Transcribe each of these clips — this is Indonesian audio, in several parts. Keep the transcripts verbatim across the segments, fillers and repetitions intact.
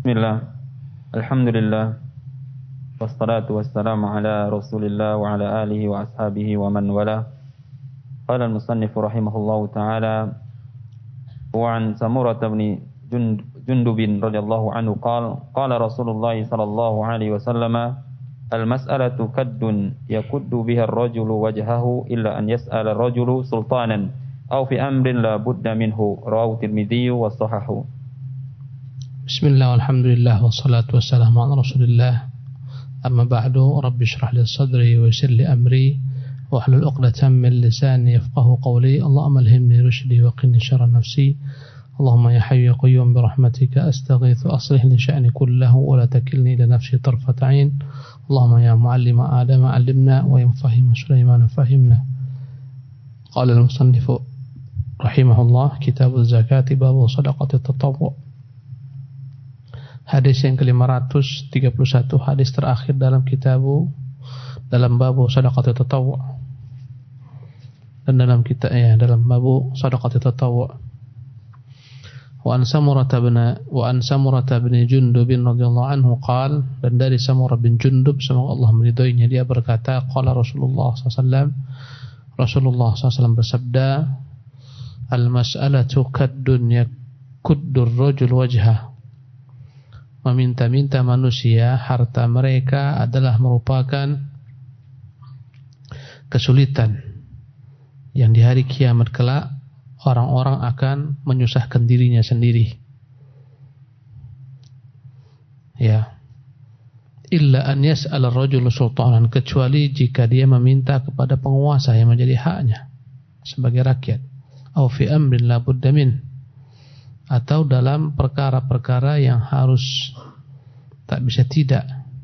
Bismillah. Alhamdulillah. Wassalatu wassalamu ala Rasulillah wa ala alihi wa ashabihi wa man wala. Qala al-musannif rahimahullahu ta'ala wa an Samurah bin Jundub radhiyallahu anhu qala qala Rasulullah sallallahu alaihi wasallam al-mas'alatu kaddun yakuddu biha ar-rajulu wajhahu illa an yas'ala ar-rajulu sultanan aw fi amrin la budda minhu. Rawahu Tirmidzi wa sahahahu. Bismillah walhamdulillah wassalatu wassalamu ala Rasulillah. Amma ba'du, rabbi shrah li sadri wa yassir li amri wa hlul 'uqdatam min lisani yafqahu qawli. Allahumma alhimni rushdi wa qini syarra nafsi. Allahumma ya hayyu ya qayyum bi rahmatika astaghitsu aslih li sya'ni kullahu wa la takilni ila nafsi tarfata 'ain. Allahumma ya muallima Adam 'allimna wa ya mufahhima Sulaiman fahimna. Qala al-musannif rahimahullah, kitabuz zakati babu shadaqatit tatawwu'. Hadis yang ke lima ratus tiga puluh satu, hadis terakhir dalam kitabu dalam babu shadaqatit tatawwu'. Dan dalam kita ya dalam babu shadaqatit tatawwu'. Wa an Samurah bin wa an Samurah bin Jundub radhiyallahu anhu qala, dan dari Samurah bin Jundub semoga Allah meridhoinya, dia berkata, qala Rasulullah sallallahu alaihi wasallam, Rasulullah sallallahu alaihi wasallam bersabda, al-mas'alatu kaddun yakuddur rajul wajhah. Meminta-minta manusia harta mereka adalah merupakan kesulitan yang di hari kiamat kelak orang-orang akan menyusahkan dirinya sendiri. Ya. Illa an yas'al ar-rajulu sultanan, kecuali jika dia meminta kepada penguasa yang menjadi haknya sebagai rakyat. Au fi amrin la budda min, atau dalam perkara-perkara yang harus tak bisa tidak.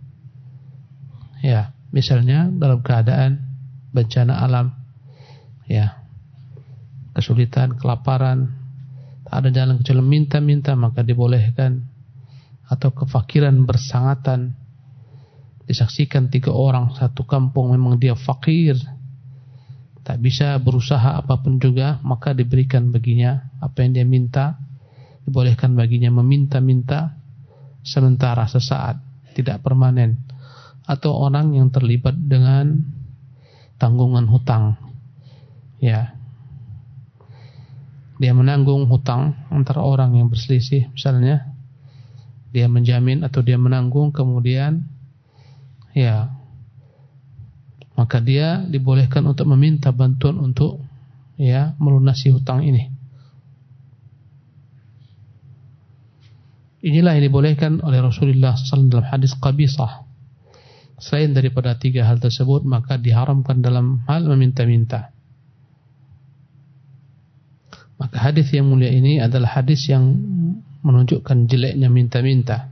Ya, misalnya dalam keadaan bencana alam, ya, kesulitan, kelaparan, tak ada jalan kecuali minta-minta, maka dibolehkan. Atau kefakiran bersangatan, disaksikan tiga orang satu kampung memang dia fakir, tak bisa berusaha apapun juga, maka diberikan baginya apa yang dia minta. Dibolehkan baginya meminta-minta sementara, sesaat, tidak permanen. Atau orang yang terlibat dengan tanggungan hutang, ya, dia menanggung hutang antara orang yang berselisih, misalnya dia menjamin atau dia menanggung, kemudian ya, maka dia dibolehkan untuk meminta bantuan untuk ya melunasi hutang ini. Inilah yang dibolehkan oleh Rasulullah sallallahu alaihi wasallam dalam hadis Qabisah. Selain daripada tiga hal tersebut, maka diharamkan dalam hal meminta-minta. Maka hadis yang mulia ini adalah hadis yang menunjukkan jeleknya minta-minta,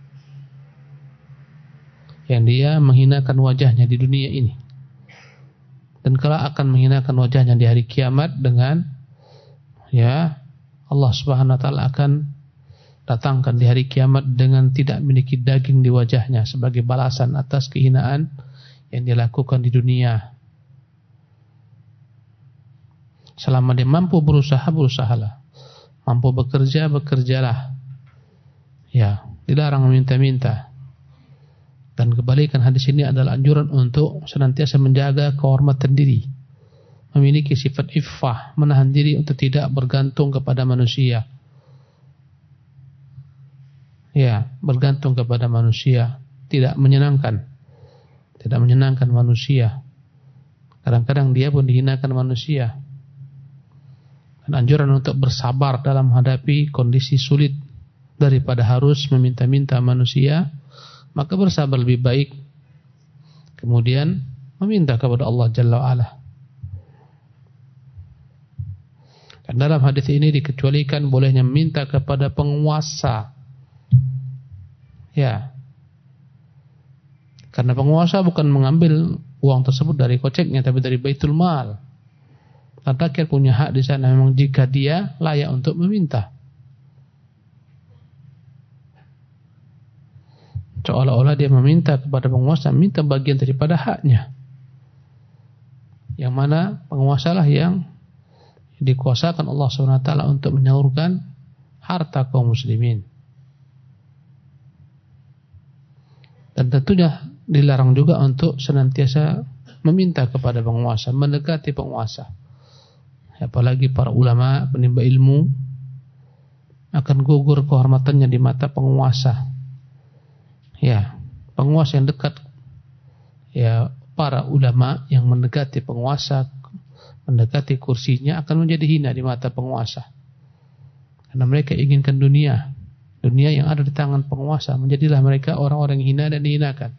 yang dia menghinakan wajahnya di dunia ini, dan kelak akan menghinakan wajahnya di hari kiamat dengan ya Allah Subhanahu wa taala akan datangkan di hari kiamat dengan tidak memiliki daging di wajahnya sebagai balasan atas kehinaan yang dia lakukan di dunia. Selama dia mampu berusaha, berusahalah. Mampu bekerja, bekerjalah. Ya, dilarang meminta-minta. Dan kebalikan hadis ini adalah anjuran untuk senantiasa menjaga kehormatan diri, memiliki sifat iffah, menahan diri untuk tidak bergantung kepada manusia. Ya, bergantung kepada manusia tidak menyenangkan, tidak menyenangkan manusia. Kadang-kadang dia pun dihinakan manusia. Dan anjuran untuk bersabar dalam menghadapi kondisi sulit daripada harus meminta-minta manusia, maka bersabar lebih baik. Kemudian meminta kepada Allah Jalla wa'ala. Dan dalam hadis ini dikecualikan bolehnya meminta kepada penguasa. Ya, karena penguasa bukan mengambil uang tersebut dari koceknya, tapi dari baitul mal. Dan rakyat punya hak di sana memang jika dia layak untuk meminta. Seolah-olah dia meminta kepada penguasa, minta bagian daripada haknya. Yang mana penguasalah yang dikuasakan Allah subhanahu wa taala untuk menyalurkan harta kaum muslimin. Dan tentunya dilarang juga untuk senantiasa meminta kepada penguasa, mendekati penguasa. Apalagi para ulama, penimba ilmu, akan gugur kehormatannya di mata penguasa. Ya, penguasa yang dekat, ya, para ulama yang mendekati penguasa, mendekati kursinya akan menjadi hina di mata penguasa. Karena mereka inginkan dunia, dunia yang ada di tangan penguasa, menjadilah mereka orang-orang yang hina dan dihinakan.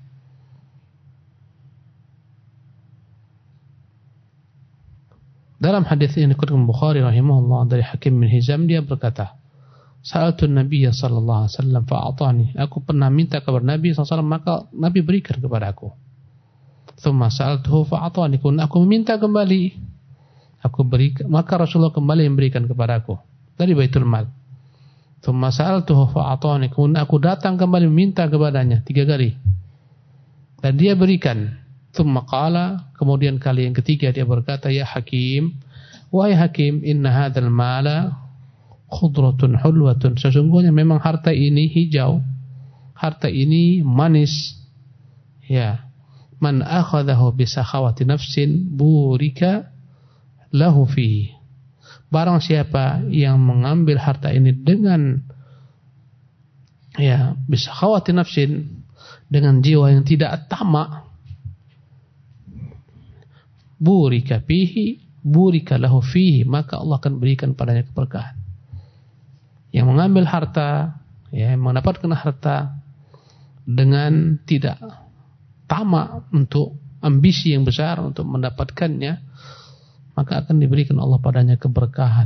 Dalam hadis ini dikutip Bukhari rahimahullah dari Hakim bin Hizam, dia berkata, Sa'altu Nabi sallallahu alaihi wasallam fa'atani. Aku pernah minta kepada Nabi sallallahu alaihi wasallam, maka Nabi berikan kepada aku. Tsumma sa'altuhu fa'atani. Aku meminta kembali, aku beri, maka Rasulullah kembali memberikan kepada aku dari Baitul Mal. Tsumma sa'altuhu fa'atani. Kemudian aku datang kembali meminta kepadanya tiga kali, dan dia berikan. Tsumma qala, kemudian kali yang ketiga dia berkata, ya Hakim, wahai Hakim, inna hadzal mala khudratun hulwatun. Sesungguhnya memang harta ini hijau, harta ini manis. Ya, man akhadahu bi sakhawati nafsin burika lahu fi. Barang siapa yang mengambil harta ini dengan, ya, bi sakhawati nafsin, dengan jiwa yang tidak tamak, burika fihi, burika lahu fihi, maka Allah akan berikan padanya keberkahan. Yang mengambil harta, ya, yang mendapatkan harta dengan tidak tamak untuk ambisi yang besar untuk mendapatkannya, maka akan diberikan Allah padanya keberkahan.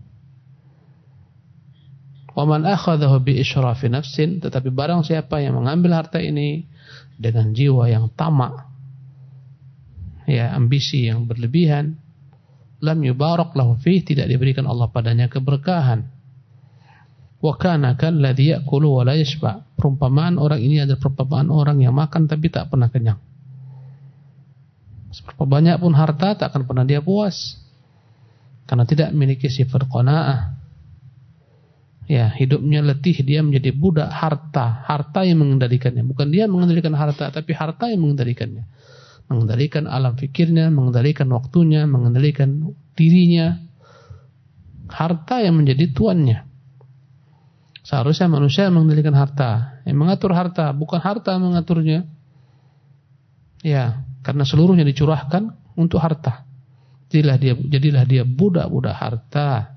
Wa man akhadhahu bi israfi nafsin, tetapi barang siapa yang mengambil harta ini dengan jiwa yang tamak, ya, ambisi yang berlebihan, lam yubarak lahu fih, tidak diberikan Allah padanya keberkahan. Wa kana kalladzi ya'kulu wa la yashba. Perumpamaan orang ini adalah perumpamaan orang yang makan tapi tak pernah kenyang. Seberapa banyak pun harta tak akan pernah dia puas, karena tidak memiliki sifat qanaah. Ya, hidupnya letih, dia menjadi budak harta, harta yang mengendalikannya. Bukan dia mengendalikan harta, tapi harta yang mengendalikannya. Mengendalikan alam fikirnya, mengendalikan waktunya, mengendalikan dirinya. Harta yang menjadi tuannya. Seharusnya manusia yang mengendalikan harta, yang mengatur harta, bukan harta yang mengaturnya. Ya, karena seluruhnya dicurahkan untuk harta. Jadilah dia, jadilah dia budak-budak harta.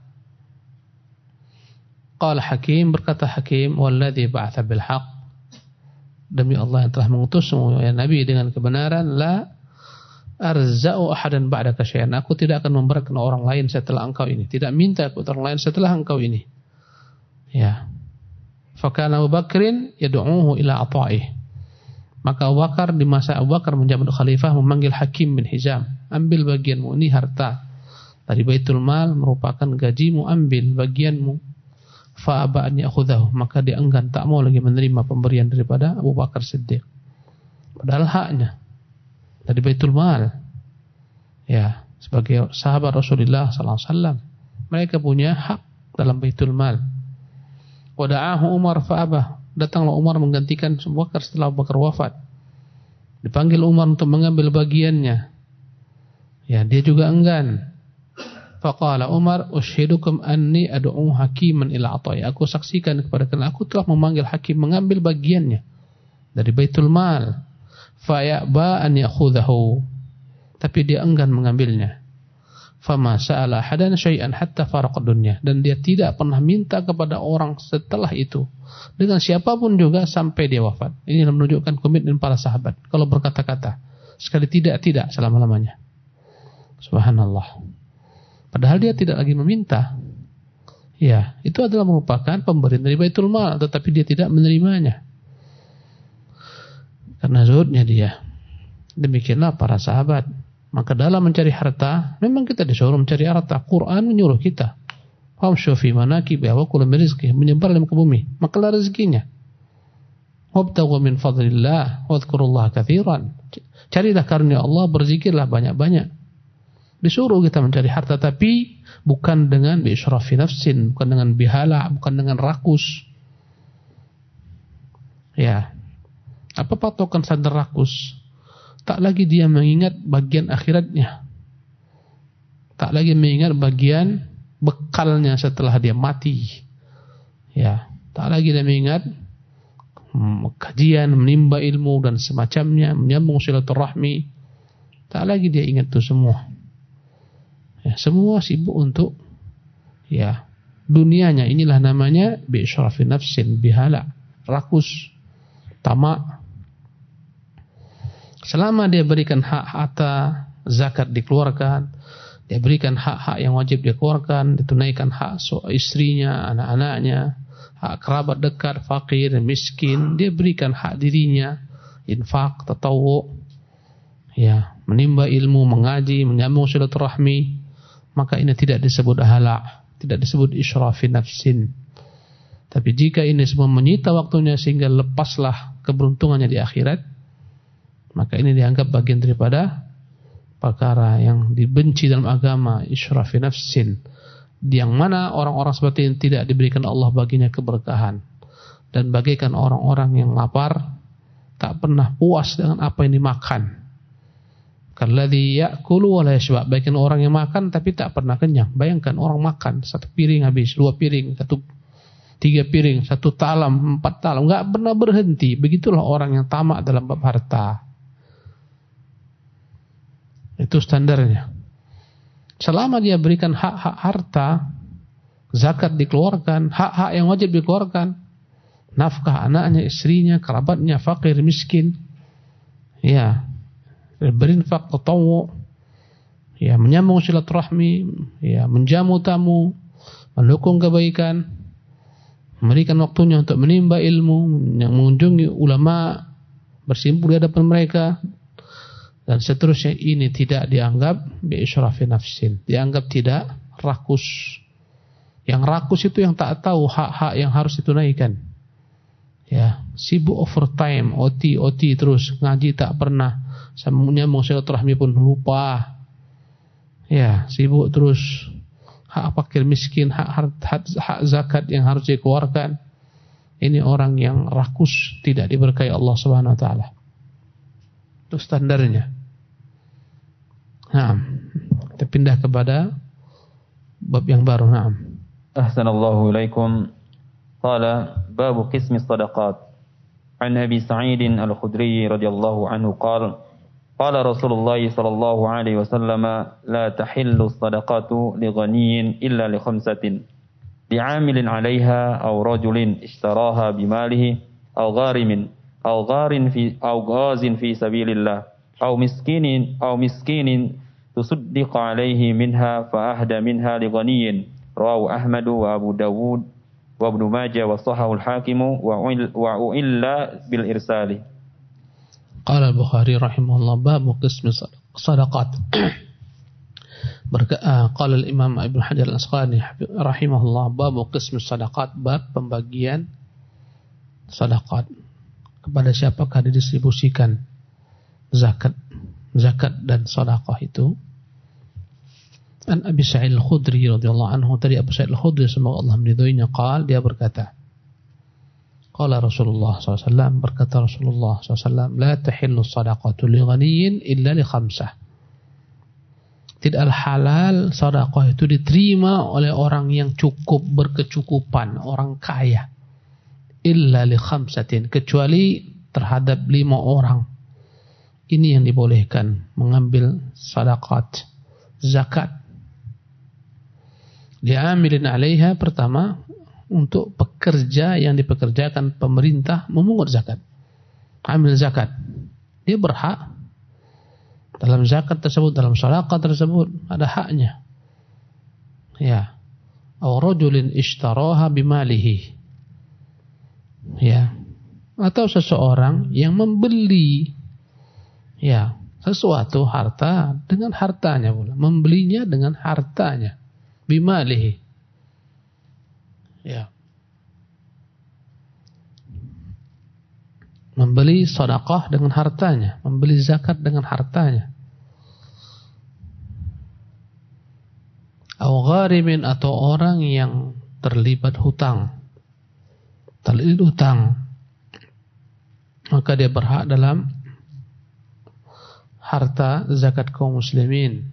Qala Hakim, berkata Hakim, walladzi ba'atha bil haqq, demi Allah yang telah mengutus semua ya Nabi dengan kebenaran, la arza'u ahadan ba'daka syai'an. Aku tidak akan memberikan orang lain setelah engkau ini. Tidak minta kepada orang lain setelah engkau ini. Ya. Fakana Abu Bakrin yad'uhu ila ata'ih. Maka Abu Bakar, di masa Abu Bakar menjabat khalifah, memanggil Hakim bin Hizam, ambil bagianmu, ini harta dari Baitul Mal, merupakan gajimu, ambil bagianmu. Fa aba an ya'khudhahu, maka dia enggan, tak mau lagi menerima pemberian daripada Abu Bakar Siddiq, padahal haknya dari Baitul Mal. Ya, sebagai sahabat Rasulullah sallallahu alaihi wasallam, mereka punya hak dalam Baitul Mal. Wada'ahu Umar fa'abah, datanglah Umar menggantikan Abu Bakar setelah Abu Bakar wafat. Dipanggil Umar untuk mengambil bagiannya, ya, dia juga enggan. Faqala Umar, ushidukum anni ad'u hakiman ila ata'i. Aku saksikan kepada kalian, aku telah memanggil hakim mengambil bagiannya dari Baitul Mal. Fa ya'ba an ya'khudhahu, tapi dia enggan mengambilnya. Fama sa'ala hadan syai'an hatta faraqad dunya, dan dia tidak pernah minta kepada orang setelah itu dengan siapapun juga sampai dia wafat. Ini menunjukkan komitmen para sahabat. Kalau berkata-kata sekali tidak, tidak selama-lamanya. Subhanallah. Padahal dia tidak lagi meminta. Ya, itu adalah merupakan pemberian dari Baitul Mal, tetapi dia tidak menerimanya karena zuhudnya dia. Demikianlah para sahabat. Maka dalam mencari harta, memang kita disuruh mencari harta. Quran menyuruh kita, famshu fi manakibi wa kulu min rizqihi, menyebar ke bumi, makalah rezekinya. Wabtaghu min fadlillah wadhkurullaha katsiran. Carilah karunia Allah, berzikirlah banyak-banyak. Disuruh kita mencari harta, tapi bukan dengan bi israfi nafsin, bukan dengan bihala, bukan dengan rakus. Ya. Apa Apa patokan standar rakus? Tak lagi dia mengingat bagian akhiratnya. Tak lagi mengingat bagian bekalnya setelah dia mati. Ya, tak lagi dia mengingat hmm, kajian, menimba ilmu dan semacamnya, menyambung silaturahmi. Tak lagi dia ingat itu semua. Ya, semua sibuk untuk ya dunianya. Inilah namanya bi'syrafi nafsin, bihala, rakus, tamak. Selama dia berikan hak harta, zakat dikeluarkan, dia berikan hak-hak yang wajib dikeluarkan, ditunaikan hak so istrinya, anak-anaknya, hak kerabat dekat, fakir, miskin, dia berikan hak dirinya, infak, tatawwu, ya, menimba ilmu, mengaji, menyambung silaturahmi, maka ini tidak disebut hala, tidak disebut isyrafi nafsin. Tapi jika ini semua menyita waktunya sehingga lepaslah keberuntungannya di akhirat, maka ini dianggap bagian daripada perkara yang dibenci dalam agama, isyrafi nafsin, yang mana orang-orang seperti ini tidak diberikan Allah baginya keberkahan, dan bagaikan orang-orang yang lapar tak pernah puas dengan apa yang dimakan. Kalladzi ya'kulu wa la yashba', bagaikan orang yang makan tapi tak pernah kenyang. Bayangkan orang makan satu piring habis, dua piring, satu tiga piring, satu talam, empat talam, enggak pernah berhenti. Begitulah orang yang tamak dalam bab harta. Itu standarnya. Selama dia berikan hak-hak harta, zakat dikeluarkan, hak-hak yang wajib dikeluarkan, nafkah anaknya, istrinya, kerabatnya, fakir, miskin, ya, berinfak, tatawwu, ya, menyambung silaturahmi, ya, menjamu tamu, mendukung kebaikan, memberikan waktunya untuk menimba ilmu, mengunjungi ulama, bersimpul di hadapan mereka, dan seterusnya, ini tidak dianggap bi'isyrafi nafsin, dianggap tidak rakus. Yang rakus itu yang tak tahu hak-hak yang harus ditunaikan. Ya, sibuk overtime, O T, O T terus, ngaji tak pernah, menyambung silaturahmi pun lupa. Ya, sibuk terus, hak fakir miskin, hak, hak, hak zakat yang harus dikeluarkan. Ini orang yang rakus, tidak diberkahi Allah Subhanahu wa taala. Itu standarnya. Nah, kita pindah kepada bab yang baru. Nah. Ahsanallahu ilaikum. Qala babu qismi sadaqat. An Abi Sa'id Al-Khudri radhiyallahu anhu qala qala Rasulullah sallallahu alaihi wasallam la tahillu sadaqatu li ghaniyyin illa li khamsatin. Li'amilin 'alayha aw rajulin ishtaraha bimalihi aw gharimin أو غار في أو غاز في سبيل الله أو مسكين أو مسكين تصدق عليه منها فأهدى منها لغني رواه أحمد وأبو داود وابن ماجه وصححه الحاكم وأعل بالإرسال. قال البخاري رحمه الله باب قسم الصدقات. قال الإمام ابن حجر الأسقلاني رحمه الله باب قسم الصدقات, bab pembagian sedekah. Kepada siapakah didistribusikan zakat, zakat dan sedekah itu? An Abi Sa'id Al-Khudri radhiyallahu anhu, dari Abu Sa'id Al-Khudri semoga Allah meridhoinya, qala, dia berkata, qala Rasulullah sallallahu alaihi wasallam, berkata Rasulullah sallallahu alaihi wasallam, la tahillu sadaqatu li ghaniyyin illa li khamsah. Tidaklah halal sedekah itu diterima oleh orang yang cukup, berkecukupan, orang kaya. Illa li khamsatin, kecuali terhadap lima orang. Ini yang dibolehkan mengambil sedekah, zakat. Diamilin 'alaiha, pertama untuk pekerja yang dipekerjakan pemerintah memungut zakat. Amil zakat. Dia berhak dalam zakat tersebut, dalam sedekah tersebut ada haknya. Ya. Aw rajulin ishtaraha bimalihi. Ya, atau seseorang yang membeli ya sesuatu harta dengan hartanya pula, membelinya dengan hartanya, bimalihi. Ya, membeli sedekah dengan hartanya, membeli zakat dengan hartanya. Au gharimin, atau orang yang terlibat hutang. Terlilit utang, maka dia berhak dalam harta zakat kaum muslimin.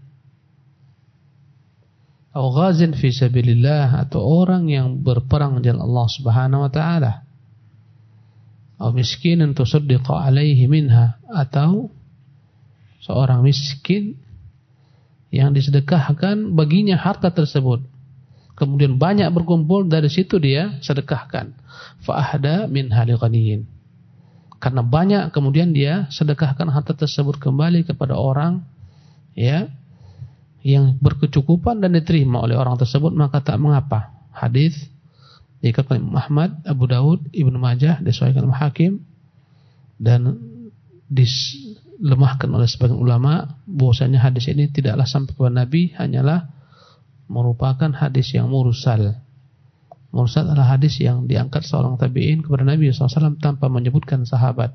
Atau ghazin fi sabilillah, atau orang yang berperang di jalan Allah Subhanahu wa taala. Atau miskinan tusaddiqa alaihi minha, atau seorang miskin yang disedekahkan baginya harta tersebut. Kemudian banyak berkumpul, dari situ dia sedekahkan. Fa ahda minha lighaniyin. Karena banyak, kemudian dia sedekahkan harta tersebut kembali kepada orang ya yang berkecukupan dan diterima oleh orang tersebut, maka tak mengapa. Hadis dikatakan Imam Ahmad, Abu Daud, Ibnu Majah, disahihkan Imam Hakim, dan dilemahkan oleh sebagian ulama bahwasanya hadis ini tidaklah sampai kepada Nabi, hanyalah merupakan hadis yang mursal. Mursal adalah hadis yang diangkat seorang tabi'in kepada Nabi shallallahu alaihi wasallam tanpa menyebutkan sahabat.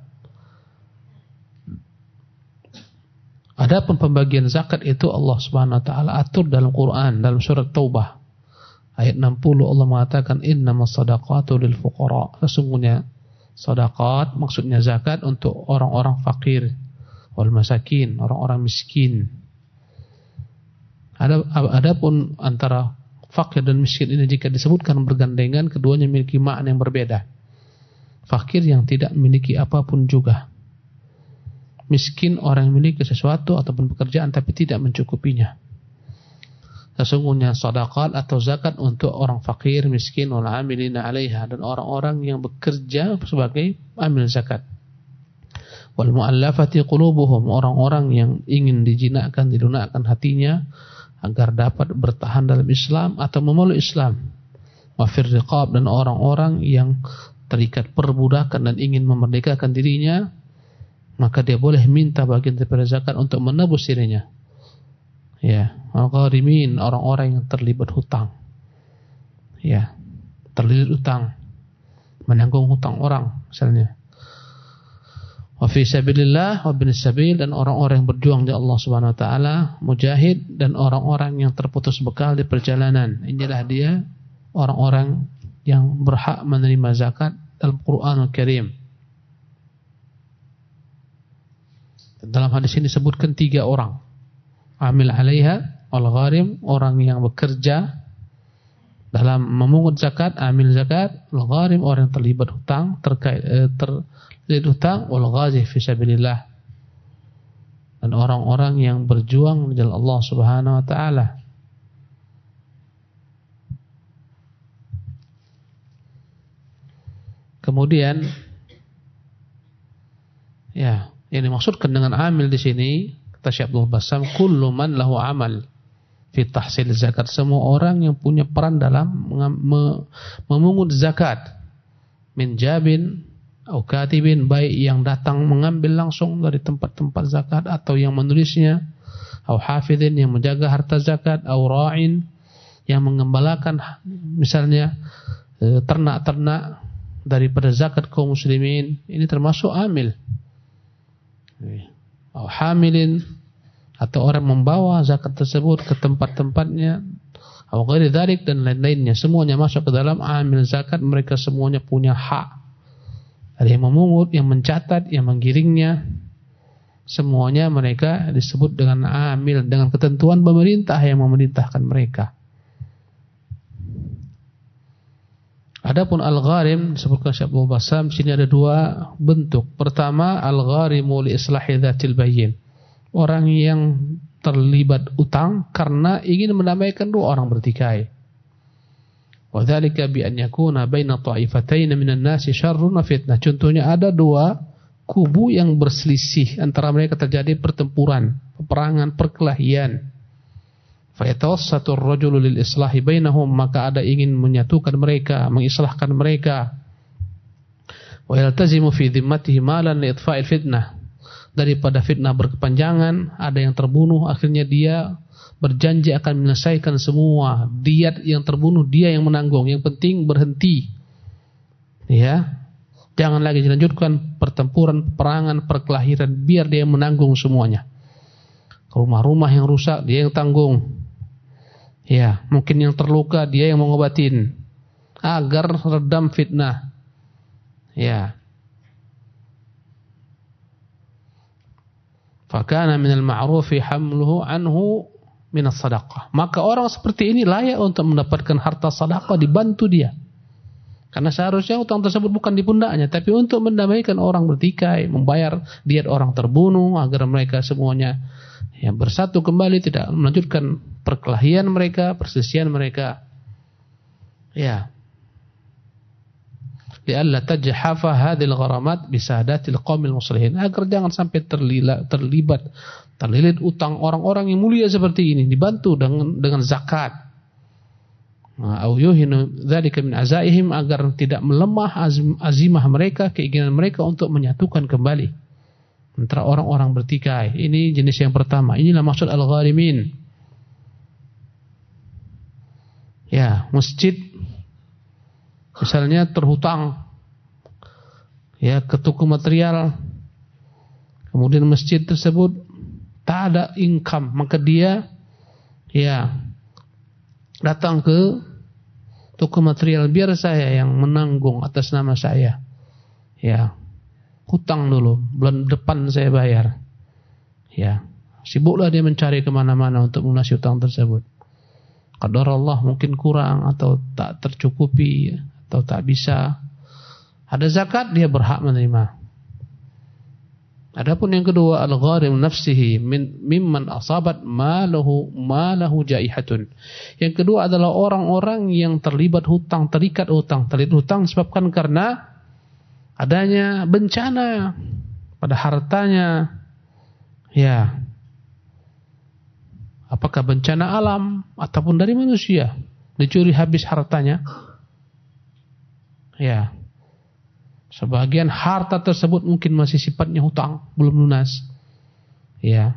Adapun pembagian zakat itu Allah Subhanahu wa taala atur dalam Quran, dalam surat Taubah ayat enam puluh. Allah mengatakan innamas shadaqatu lil fuqara. Sesungguhnya sedekah maksudnya zakat untuk orang-orang fakir, wal masakin, orang-orang miskin. Ada adapun antara fakir dan miskin ini jika disebutkan bergandengan, keduanya memiliki makna yang berbeda. Fakir yang tidak memiliki apapun juga. Miskin orang yang memiliki sesuatu ataupun pekerjaan tapi tidak mencukupinya. Sesungguhnya sedekah atau zakat untuk orang fakir, miskin, wal amilina 'alaiha, dan orang-orang yang bekerja sebagai amil zakat. Wal mu'allafati qulubuhum, orang-orang yang ingin dijinakkan, dilunakkan hatinya agar dapat bertahan dalam Islam atau memeluk Islam. Wa fir riqab, dan orang-orang yang terikat perbudakan dan ingin memerdekakan dirinya, maka dia boleh minta bagian daripada zakat untuk menebus dirinya. Ya, al-gharimin, orang-orang yang terlibat hutang. Ya, terlilit hutang, menanggung hutang orang misalnya. Wa fi sabilillah wa bin sabil, dan orang-orang yang berjuang di Allah Subhanahu wa taala, mujahid, dan orang-orang yang terputus bekal di perjalanan. Inilah dia orang-orang yang berhak menerima zakat dalam Qur'anul Karim. Dalam hadis ini disebutkan tiga orang. Amil 'alaiha, al-gharim, orang yang bekerja dalam memungut zakat, amil zakat. Al-gharim, orang yang terlibat hutang, terkait eh, terlibat hutang. Wal-ghazi fi sabilillah, dan orang-orang yang berjuang di jalan Allah Subhanahu wa taala. Kemudian ya, yang dimaksudkan dengan amil di sini, kata Syekh Abdul Bassam, kullu man lahu amal fi tahsil zakat, semua orang yang punya peran dalam memungut zakat, min jabin atau katibin, baik yang datang mengambil langsung dari tempat-tempat zakat atau yang menulisnya, atau hafidhin yang menjaga harta zakat, atau ra'in yang mengembalakan misalnya ternak-ternak daripada zakat kaum muslimin, ini termasuk amil. Atau hamilin, atau orang membawa zakat tersebut ke tempat-tempatnya, atau ghairi dzalik, dan lain-lainnya, semuanya masuk ke dalam amil zakat. Mereka semuanya punya hak. Ada yang memungut, yang mencatat, yang menggiringnya, semuanya mereka disebut dengan amil, dengan ketentuan pemerintah yang memerintahkan mereka. Adapun al-gharim disebutkan Syekh Abdul Bassam, sini ada dua bentuk. Pertama, al-gharimu li islahi dzatil bayyin, orang yang terlibat utang karena ingin mendamaikan dua orang bertikai. Wa dzalika bi an yakuna baina ta'ifatayn minan nasi syarrun wa fitnah. Contohnya ada dua kubu yang berselisih, antara mereka terjadi pertempuran, peperangan, perkelahian. Fa yatawassatu ar-rajulu lil islahi bainahum, maka ada ingin menyatukan mereka, mengislahkan mereka. Wa yaltazimu fi dhimmatihi malan li itfa'il fitnah, daripada fitnah berkepanjangan, ada yang terbunuh, akhirnya dia berjanji akan menyelesaikan semua diat yang terbunuh, dia yang menanggung, yang penting berhenti. Ya, jangan lagi dilanjutkan pertempuran, peperangan, perkelahian, biar dia yang menanggung semuanya. Rumah-rumah yang rusak dia yang tanggung. Ya, mungkin yang terluka dia yang mengobatin, agar redam fitnah. Ya. fakana minal ma'rufi hamluhu anhu minas sadaqah. Maka orang seperti ini layak untuk mendapatkan harta sedekah, dibantu dia. Karena seharusnya utang tersebut bukan di pundaknya, tapi untuk mendamaikan orang bertikai, membayar diat orang terbunuh agar mereka semuanya ya bersatu kembali, tidak melanjutkan perkelahian mereka, perselisihan mereka. Ya. Li'alla tajhafa hadhil gharamat bisadatil qaumil muslimin, agar jangan sampai terlibat terlibat terlilit utang orang-orang yang mulia seperti ini, dibantu dengan dengan zakat. Au yuhinu dzalika min azaihim, agar tidak melemah azim, azimah mereka, keinginan mereka untuk menyatukan kembali antara orang-orang bertikai. Ini jenis yang pertama. Inilah maksud al-gharimin. Ya, masjid misalnya terhutang ya ke toko material, kemudian masjid tersebut tak ada income, maka dia ya datang ke toko material, biar saya yang menanggung atas nama saya. Ya, hutang dulu, bulan depan saya bayar. Ya, sibuklah dia mencari kemana-mana untuk melunasi hutang tersebut. Qadar Allah mungkin kurang atau tak tercukupi atau tak bisa. Ada zakat, dia berhak menerima. Adapun yang kedua, al-gharim nafsihi min mimman asabat malahu malahu jaihatun. Yang kedua adalah orang-orang yang terlibat hutang, terikat hutang, terlibat hutang disebabkan karena adanya bencana pada hartanya. Ya. Apakah bencana alam ataupun dari manusia, dicuri habis hartanya. Ya. Sebagian harta tersebut mungkin masih sifatnya hutang, belum lunas. Ya.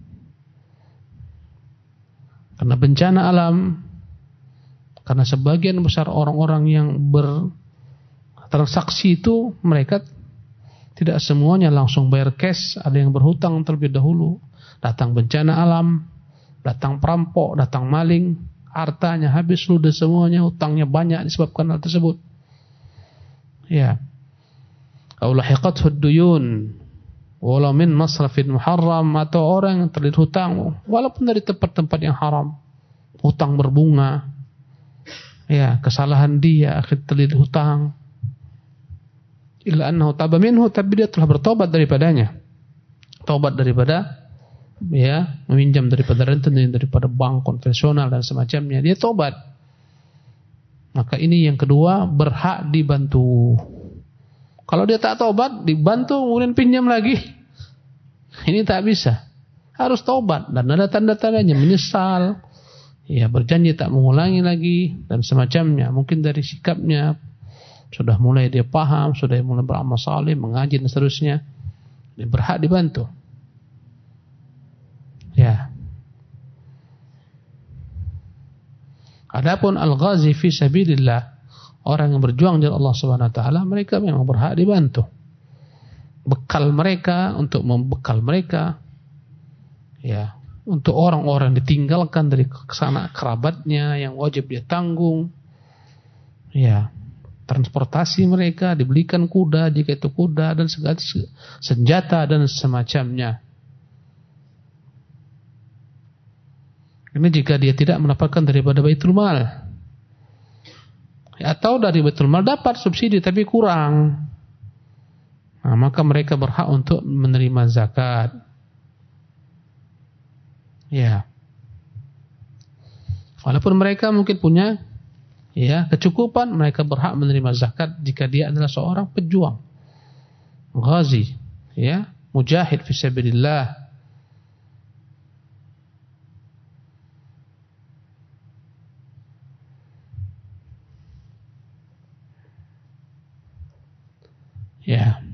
Karena bencana alam, karena sebagian besar orang-orang yang bertransaksi itu, mereka tidak semuanya langsung bayar cash, ada yang berhutang terlebih dahulu. Datang bencana alam, datang perampok, datang maling, hartanya habis ludes semuanya, hutangnya banyak disebabkan hal tersebut. Ya. Aulahiqathu ad-duyun walau min masrafin muharram, atau orang yang terlilit hutang walaupun dari tempat-tempat yang haram, hutang berbunga. Ya, kesalahan dia akhir terlilit hutang. Illa annahu taba minhu, tapi dia telah bertobat daripadanya. Tobat daripada ya meminjam daripada rentenir, daripada bank konvensional dan semacamnya, dia tobat. Maka ini yang kedua, berhak dibantu. Kalau dia tak tobat, dibantu kemudian pinjam lagi, ini tak bisa. Harus tobat dan ada tanda-tandanya, menyesal, ya berjanji tak mengulangi lagi dan semacamnya. Mungkin dari sikapnya sudah mulai dia paham, sudah mulai beramal saleh, mengaji dan seterusnya, dia berhak dibantu. Ya. Adapun al-ghazi fi sabilillah, orang yang berjuang di Allah Subhanahu wa taala, mereka memang berhak dibantu. Bekal mereka untuk membekal mereka, ya, untuk orang-orang ditinggalkan dari kesana kerabatnya yang wajib dia tanggung, ya, transportasi mereka, dibelikan kuda jika itu kuda dan segala senjata dan semacamnya. Ini jika dia tidak mendapatkan daripada Baitul Mal. Atau dari Baitul Mal dapat subsidi tapi kurang, nah, maka mereka berhak untuk menerima zakat. Ya. Walaupun mereka mungkin punya ya kecukupan, mereka berhak menerima zakat jika dia adalah seorang pejuang, ghazi, ya, mujahid fi sabilillah. Ya.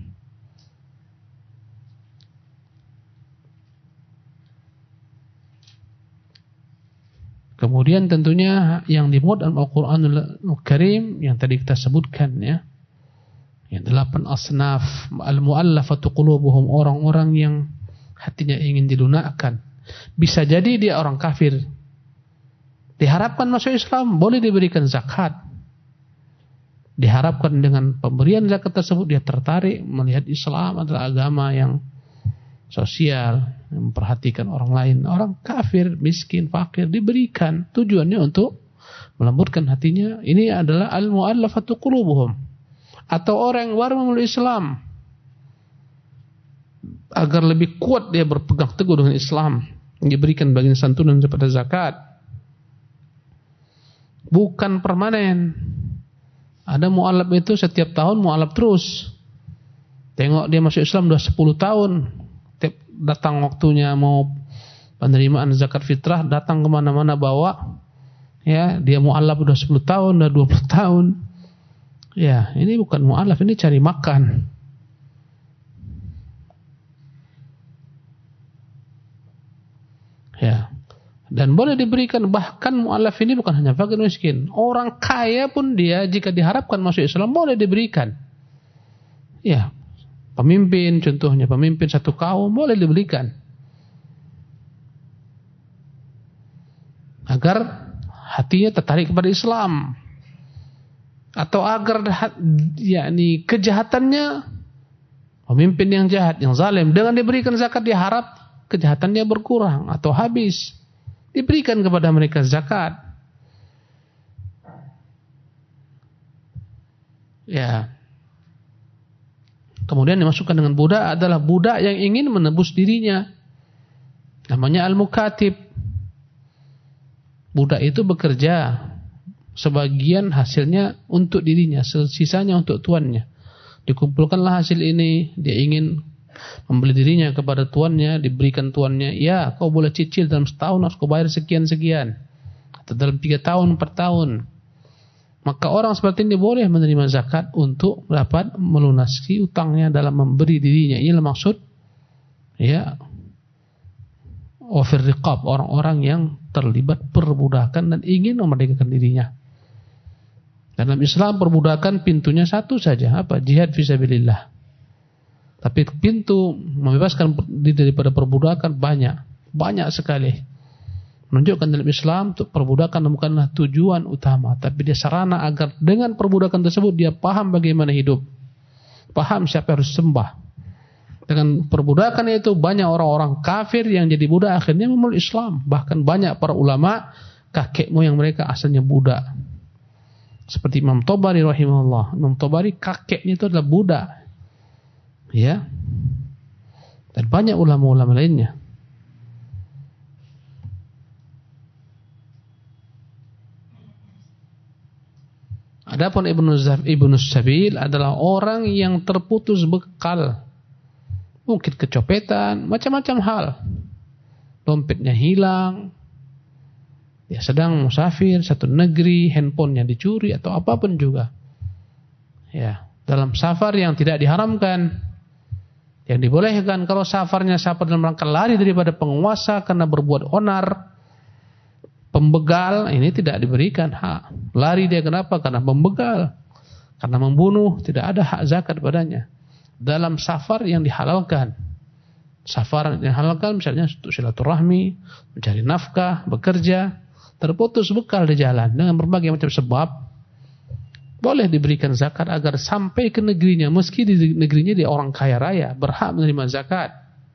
Kemudian tentunya yang dimuat dalam Al-Qur'anul Karim yang tadi kita sebutkan, ya, yang delapan asnaf, al-mu'allafatu qulubuhum, orang-orang yang hatinya ingin dilunakkan. Bisa jadi dia orang kafir, diharapkan masuk Islam, boleh diberikan zakat. Diharapkan dengan pemberian zakat tersebut dia tertarik melihat Islam adalah agama yang sosial, memperhatikan orang lain. Orang kafir, miskin, fakir diberikan, tujuannya untuk melembutkan hatinya. Ini adalah al-mu'allafatu qulubuhum, atau orang yang baru memeluk Islam, agar lebih kuat dia berpegang teguh dengan Islam, diberikan bagian santunan daripada zakat. Bukan permanen. Ada mu'alaf itu setiap tahun mu'alaf terus. Tengok dia masuk Islam sudah sepuluh tahun. Tiap datang waktunya mau penerimaan zakat fitrah, datang kemana-mana bawa. Ya, dia mu'alaf sudah sepuluh tahun, sudah dua puluh tahun. Ya, ini bukan mu'alaf, ini cari makan. Ya. Dan boleh diberikan, bahkan mu'alaf ini bukan hanya fakir miskin. Orang kaya pun dia jika diharapkan masuk Islam boleh diberikan. Ya. Pemimpin, contohnya pemimpin satu kaum boleh diberikan. Agar hatinya tertarik kepada Islam. Atau agar yakni kejahatannya, pemimpin yang jahat, yang zalim, dengan diberikan zakat diharap kejahatannya berkurang atau habis. Diberikan kepada mereka zakat. Ya. Kemudian dimasukkan dengan budak adalah budak yang ingin menebus dirinya. Namanya al-mukatib. Budak itu bekerja, sebagian hasilnya untuk dirinya, sisanya untuk tuannya. Dikumpulkanlah hasil ini, dia ingin membeli dirinya kepada tuannya, diberikan tuannya, ya kau boleh cicil dalam setahun harus kau bayar sekian-sekian, atau dalam tiga tahun, empat tahun. Maka orang seperti ini boleh menerima zakat untuk dapat melunasi utangnya dalam memberi dirinya. Inilah maksud ya wafir riqab, orang-orang yang terlibat perbudakan dan ingin memerdekakan dirinya. Dalam Islam perbudakan pintunya satu saja, apa? Jihad fisabilillah. Tapi pintu membebaskan diri daripada perbudakan banyak, banyak sekali. Menunjukkan dalam Islam untuk perbudakan bukanlah tujuan utama, tapi dia sarana agar dengan perbudakan tersebut dia paham bagaimana hidup, paham siapa harus sembah. Dengan perbudakan itu banyak orang-orang kafir yang jadi budak akhirnya memeluk Islam. Bahkan banyak para ulama kakek moyang mereka asalnya budak. Seperti Imam Tabari rahimahullah. Imam Tabari kakeknya itu adalah budak. Ya. Dan banyak ulama-ulama lainnya. Adapun Ibnu Zaf, Ibnu Sabil adalah orang yang terputus bekal. Mungkin kecopetan, macam-macam hal. Dompetnya hilang. Dia sedang musafir satu negeri, handphonenya dicuri atau apapun juga. Ya, dalam safar yang tidak diharamkan. Yang dibolehkan kalau safarnya safar dalam rangka lari daripada penguasa karena berbuat onar, pembegal, ini tidak diberikan hak. Lari dia kenapa? Karena pembegal, karena membunuh, tidak ada hak zakat padanya. Dalam safar yang dihalalkan, safar yang dihalalkan misalnya untuk silaturahmi, mencari nafkah, bekerja, terputus bekal di jalan dengan berbagai macam sebab, boleh diberikan zakat agar sampai ke negerinya, meski di negerinya dia orang kaya raya, berhak menerima zakat.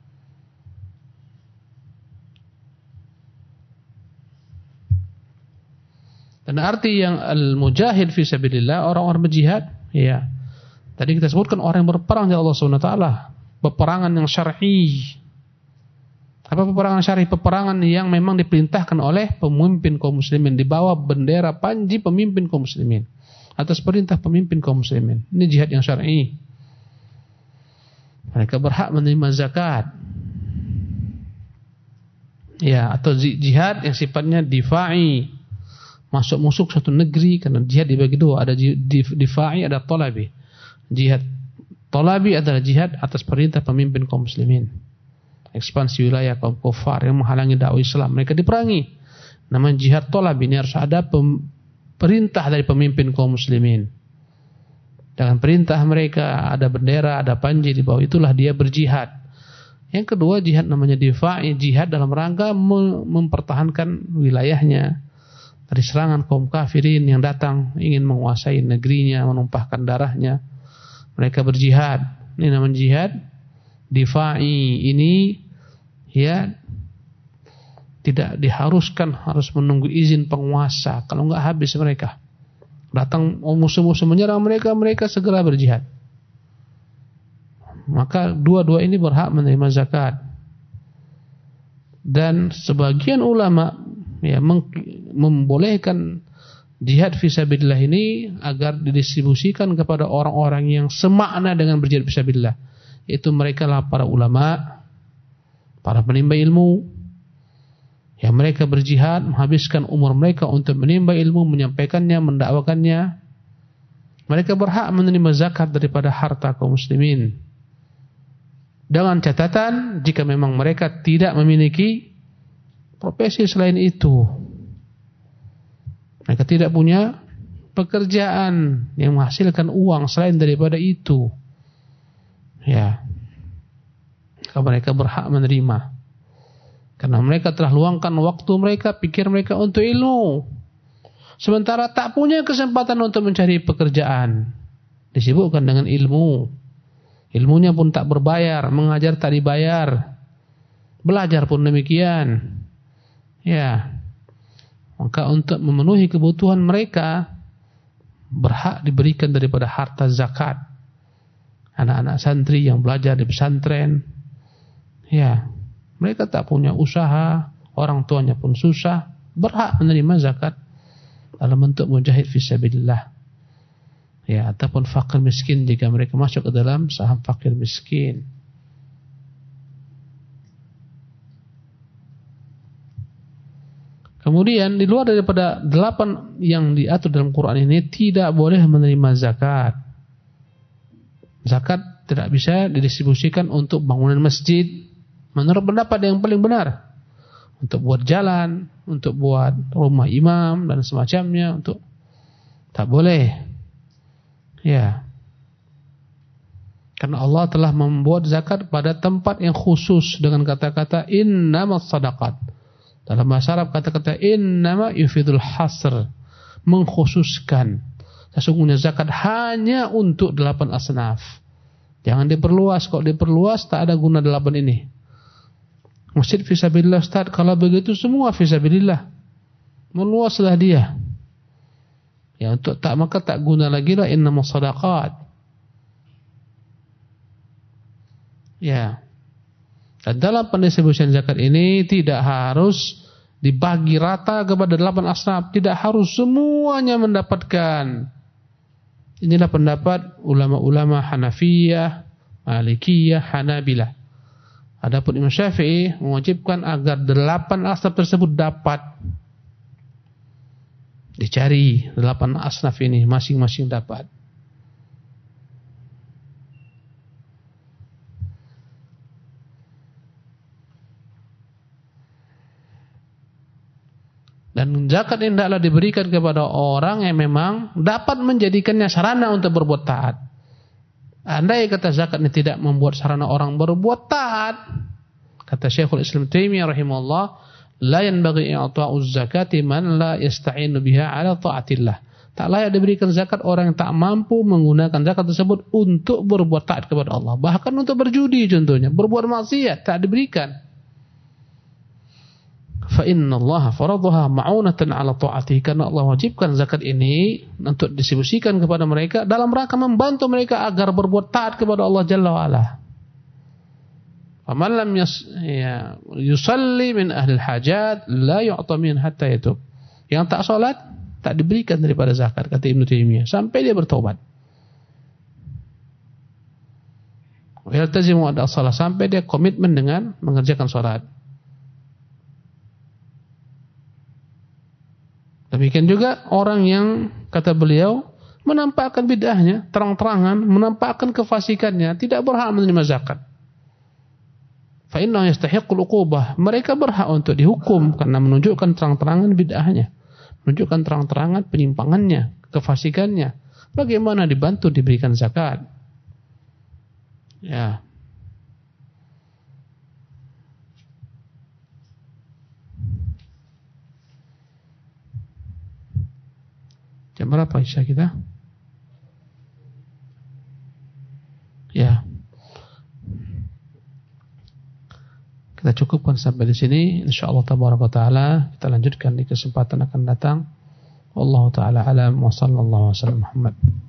Dan arti yang al-mujahid fi sabilillah, orang-orang berjihad, ya. Tadi kita sebutkan orang yang berperang di Allah Subhanahu wa taala, peperangan yang syar'i. Apa peperangan syar'i? Peperangan yang memang diperintahkan oleh pemimpin kaum muslimin, di bawah bendera panji pemimpin kaum muslimin, atas perintah pemimpin kaum muslimin. Ini jihad yang syar'i. Mereka berhak menerima zakat. Ya, atau jihad yang sifatnya difa'i. Masuk musuh satu negeri, karena jihad dibagi dua, ada difa'i, ada talabi. Jihad talabi adalah jihad atas perintah pemimpin kaum muslimin. Ekspansi wilayah kaum kufar yang menghalangi dakwah Islam, mereka diperangi. Namanya jihad talabi. Ini harus ada pem perintah dari pemimpin kaum muslimin. Dengan perintah mereka, ada bendera, ada panji di bawah, itulah dia berjihad. Yang kedua, jihad namanya difa'i, jihad dalam rangka mempertahankan wilayahnya dari serangan kaum kafirin yang datang ingin menguasai negerinya, menumpahkan darahnya. Mereka berjihad. Ini namanya jihad difa'i ini ya tidak diharuskan harus menunggu izin penguasa. Kalau enggak habis mereka. Datang musuh-musuh menyerang mereka, mereka segera berjihad. Maka dua-dua ini berhak menerima zakat. Dan sebagian ulama ya membolehkan jihad fisabilillah ini agar didistribusikan kepada orang-orang yang semakna dengan berjihad fisabilillah. Itu mereka lah para ulama, para penimba ilmu, yang mereka berjihad, menghabiskan umur mereka untuk menimba ilmu, menyampaikannya, mendakwakannya. Mereka berhak menerima zakat daripada harta kaum muslimin. Dengan catatan, jika memang mereka tidak memiliki profesi selain itu. Mereka tidak punya pekerjaan yang menghasilkan uang selain daripada itu. Ya. Maka mereka berhak menerima. Karena mereka telah luangkan waktu mereka, pikir mereka untuk ilmu. Sementara tak punya kesempatan untuk mencari pekerjaan. Disibukkan dengan ilmu. Ilmunya pun tak berbayar, mengajar tak dibayar. Belajar pun demikian. Ya. Maka untuk memenuhi kebutuhan mereka berhak diberikan daripada harta zakat. Anak-anak santri yang belajar di pesantren. Ya. Mereka tak punya usaha, orang tuanya pun susah, berhak menerima zakat dalam bentuk mujahid fisabilillah. Ya, ataupun fakir miskin jika mereka masuk ke dalam saham fakir miskin. Kemudian di luar daripada delapan yang diatur dalam Quran ini tidak boleh menerima zakat. Zakat tidak bisa didistribusikan untuk bangunan masjid. Menurut pendapat yang paling benar, untuk buat jalan, untuk buat rumah imam dan semacamnya, untuk tak boleh. Ya. Karena Allah telah membuat zakat pada tempat yang khusus dengan kata-kata innamas sadaqat. Dalam bahasa Arab kata-kata innama yufidul hasr, mengkhususkan. Sesungguhnya zakat hanya untuk delapan asnaf. Jangan diperluas. Kalau diperluas tak ada guna delapan ini. Masjid fisabilillah Ustaz, kalau begitu semua fisabilillah. Meluaslah dia. Ya, untuk tak maka tak guna lagi lah innamas sadaqat. Ya. Dan dalam pendistribusian zakat ini tidak harus dibagi rata kepada delapan asnaf, tidak harus semuanya mendapatkan. Inilah pendapat ulama-ulama Hanafiyah, Malikiyah, Hanabilah. Adapun Imam Syafi'i mewajibkan agar delapan asnaf tersebut dapat dicari, delapan asnaf ini masing-masing dapat. Dan zakat ini tidaklah diberikan kepada orang yang memang dapat menjadikannya sarana untuk berbuat taat. Andai kata zakat ini tidak membuat sarana orang berbuat taat, kata Syekhul Islam Taimiyah rahimahullah, la yanbaghi i'ta'uz zakati man la yasta'inu biha 'ala ta'atillah. Tak layak diberikan zakat orang yang tak mampu menggunakan zakat tersebut untuk berbuat taat kepada Allah. Bahkan untuk berjudi contohnya, berbuat maksiat tak diberikan. Fa innallaha faradaha ma'unatan 'ala ta'atihi, karena Allah wajibkan zakat ini untuk distribusikan kepada mereka dalam rangka membantu mereka agar berbuat taat kepada Allah Jalla wa Ala. Faman lam ya, yusalli min ahli hajat la yu'ta min hatta yatub. Yang tak salat tak diberikan daripada zakat, kata Ibnu Taimiyah, sampai dia bertobat. Wa yaltazimu ada salat, sampai dia komitmen dengan mengerjakan salat. Demikian juga orang yang, kata beliau, menampakkan bid'ahnya terang-terangan, menampakkan kefasikannya, tidak berhak menerima zakat. Fa innahu yastahiqqul uqubah. Mereka berhak untuk dihukum karena menunjukkan terang-terangan bid'ahnya, menunjukkan terang-terangan penyimpangannya, kefasikannya. Bagaimana dibantu diberikan zakat? Ya. Jam berapa Isya kita? Ya. Kita cukupkan sampai di sini. Insyaallah tabaraka taala kita lanjutkan di kesempatan akan datang. Wallahu taala alam wa sallallahu wasallam Muhammad.